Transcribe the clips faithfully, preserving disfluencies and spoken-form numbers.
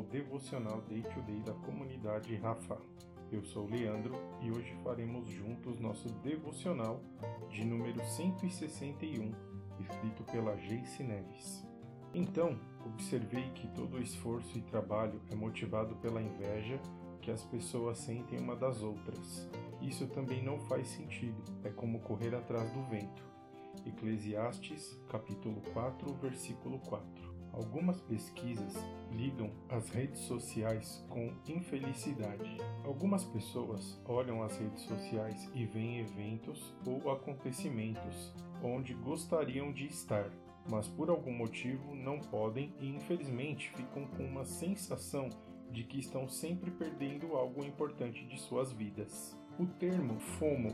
ao Devocional Day to Day da comunidade Rafa. Eu sou o Leandro e hoje faremos juntos nosso Devocional de número cento e sessenta e um, escrito pela Geice Neves. Então, observei que todo o esforço e trabalho é motivado pela inveja que as pessoas sentem uma das outras. Isso também não faz sentido, é como correr atrás do vento. Eclesiastes, capítulo quatro, versículo quatro. Algumas pesquisas ligam as redes sociais com infelicidade. Algumas pessoas olham as redes sociais e veem eventos ou acontecimentos onde gostariam de estar, mas por algum motivo não podem e infelizmente ficam com uma sensação de que estão sempre perdendo algo importante de suas vidas. O termo FOMO,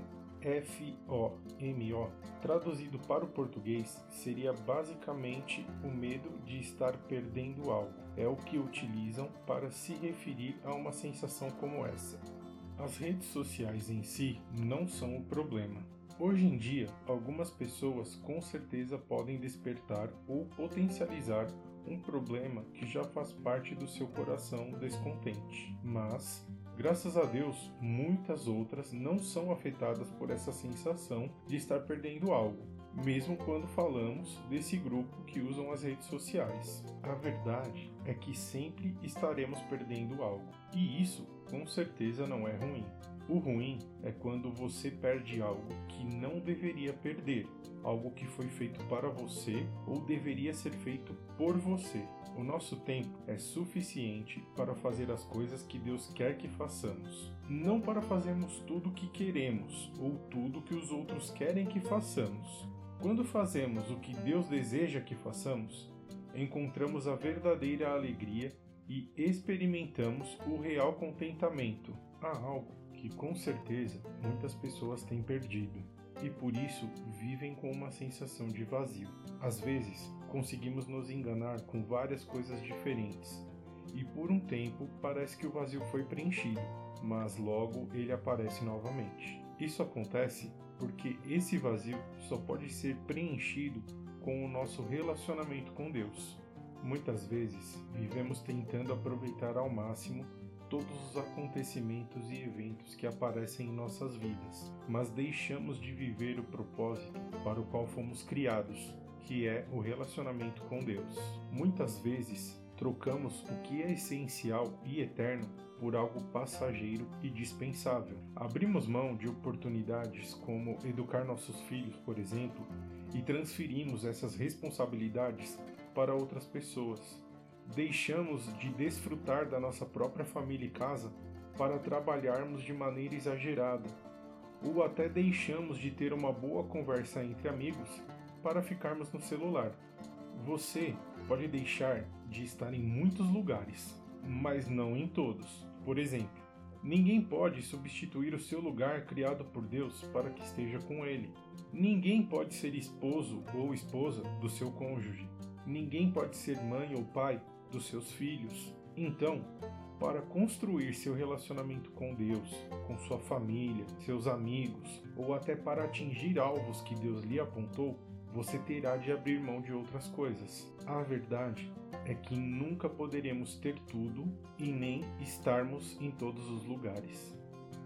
F O M O, traduzido para o português, seria basicamente o medo de estar perdendo algo. É o que utilizam para se referir a uma sensação como essa. As redes sociais em si não são o problema. Hoje em dia, algumas pessoas com certeza podem despertar ou potencializar um problema que já faz parte do seu coração descontente. Mas, graças a Deus, muitas outras não são afetadas por essa sensação de estar perdendo algo, mesmo quando falamos desse grupo que usam as redes sociais. A verdade é que sempre estaremos perdendo algo, e isso com certeza não é ruim. O ruim é quando você perde algo que não deveria perder, algo que foi feito para você ou deveria ser feito por você. O nosso tempo é suficiente para fazer as coisas que Deus quer que façamos, não para fazermos tudo o que queremos ou tudo que os outros querem que façamos. Quando fazemos o que Deus deseja que façamos, encontramos a verdadeira alegria e experimentamos o real contentamento. Há algo que com certeza muitas pessoas têm perdido e por isso vivem com uma sensação de vazio. Às vezes, conseguimos nos enganar com várias coisas diferentes e por um tempo parece que o vazio foi preenchido, mas logo ele aparece novamente. Isso acontece porque esse vazio só pode ser preenchido com o nosso relacionamento com Deus. Muitas vezes, vivemos tentando aproveitar ao máximo todos os acontecimentos e eventos que aparecem em nossas vidas, mas deixamos de viver o propósito para o qual fomos criados, que é o relacionamento com Deus. Muitas vezes, trocamos o que é essencial e eterno por algo passageiro e dispensável. Abrimos mão de oportunidades como educar nossos filhos, por exemplo, e transferimos essas responsabilidades para outras pessoas. Deixamos de desfrutar da nossa própria família e casa para trabalharmos de maneira exagerada, ou até deixamos de ter uma boa conversa entre amigos para ficarmos no celular. Você pode deixar de estar em muitos lugares, mas não em todos. Por exemplo, ninguém pode substituir o seu lugar criado por Deus para que esteja com Ele. Ninguém pode ser esposo ou esposa do seu cônjuge. Ninguém pode ser mãe ou pai dos seus filhos. Então, para construir seu relacionamento com Deus, com sua família, seus amigos, ou até para atingir alvos que Deus lhe apontou, você terá de abrir mão de outras coisas. A verdade é que nunca poderemos ter tudo e nem estarmos em todos os lugares.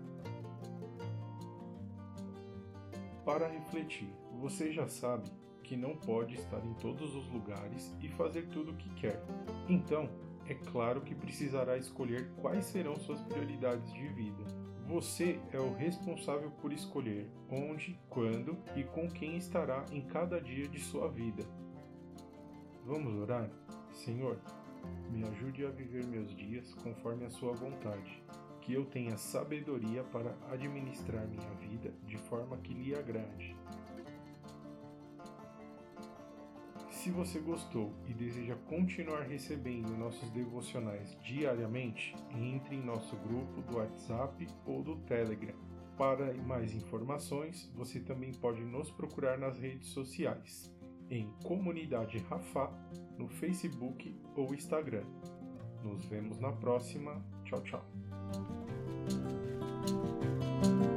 Para refletir, você já sabe que não pode estar em todos os lugares e fazer tudo o que quer. Então, é claro que precisará escolher quais serão suas prioridades de vida. Você é o responsável por escolher onde, quando e com quem estará em cada dia de sua vida. Vamos orar? Senhor, me ajude a viver meus dias conforme a sua vontade, que eu tenha sabedoria para administrar minha vida de forma que lhe agrade. Se você gostou e deseja continuar recebendo nossos devocionais diariamente, entre em nosso grupo do WhatsApp ou do Telegram. Para mais informações, você também pode nos procurar nas redes sociais, em Comunidade Rafa, no Facebook ou Instagram. Nos vemos na próxima. Tchau, tchau.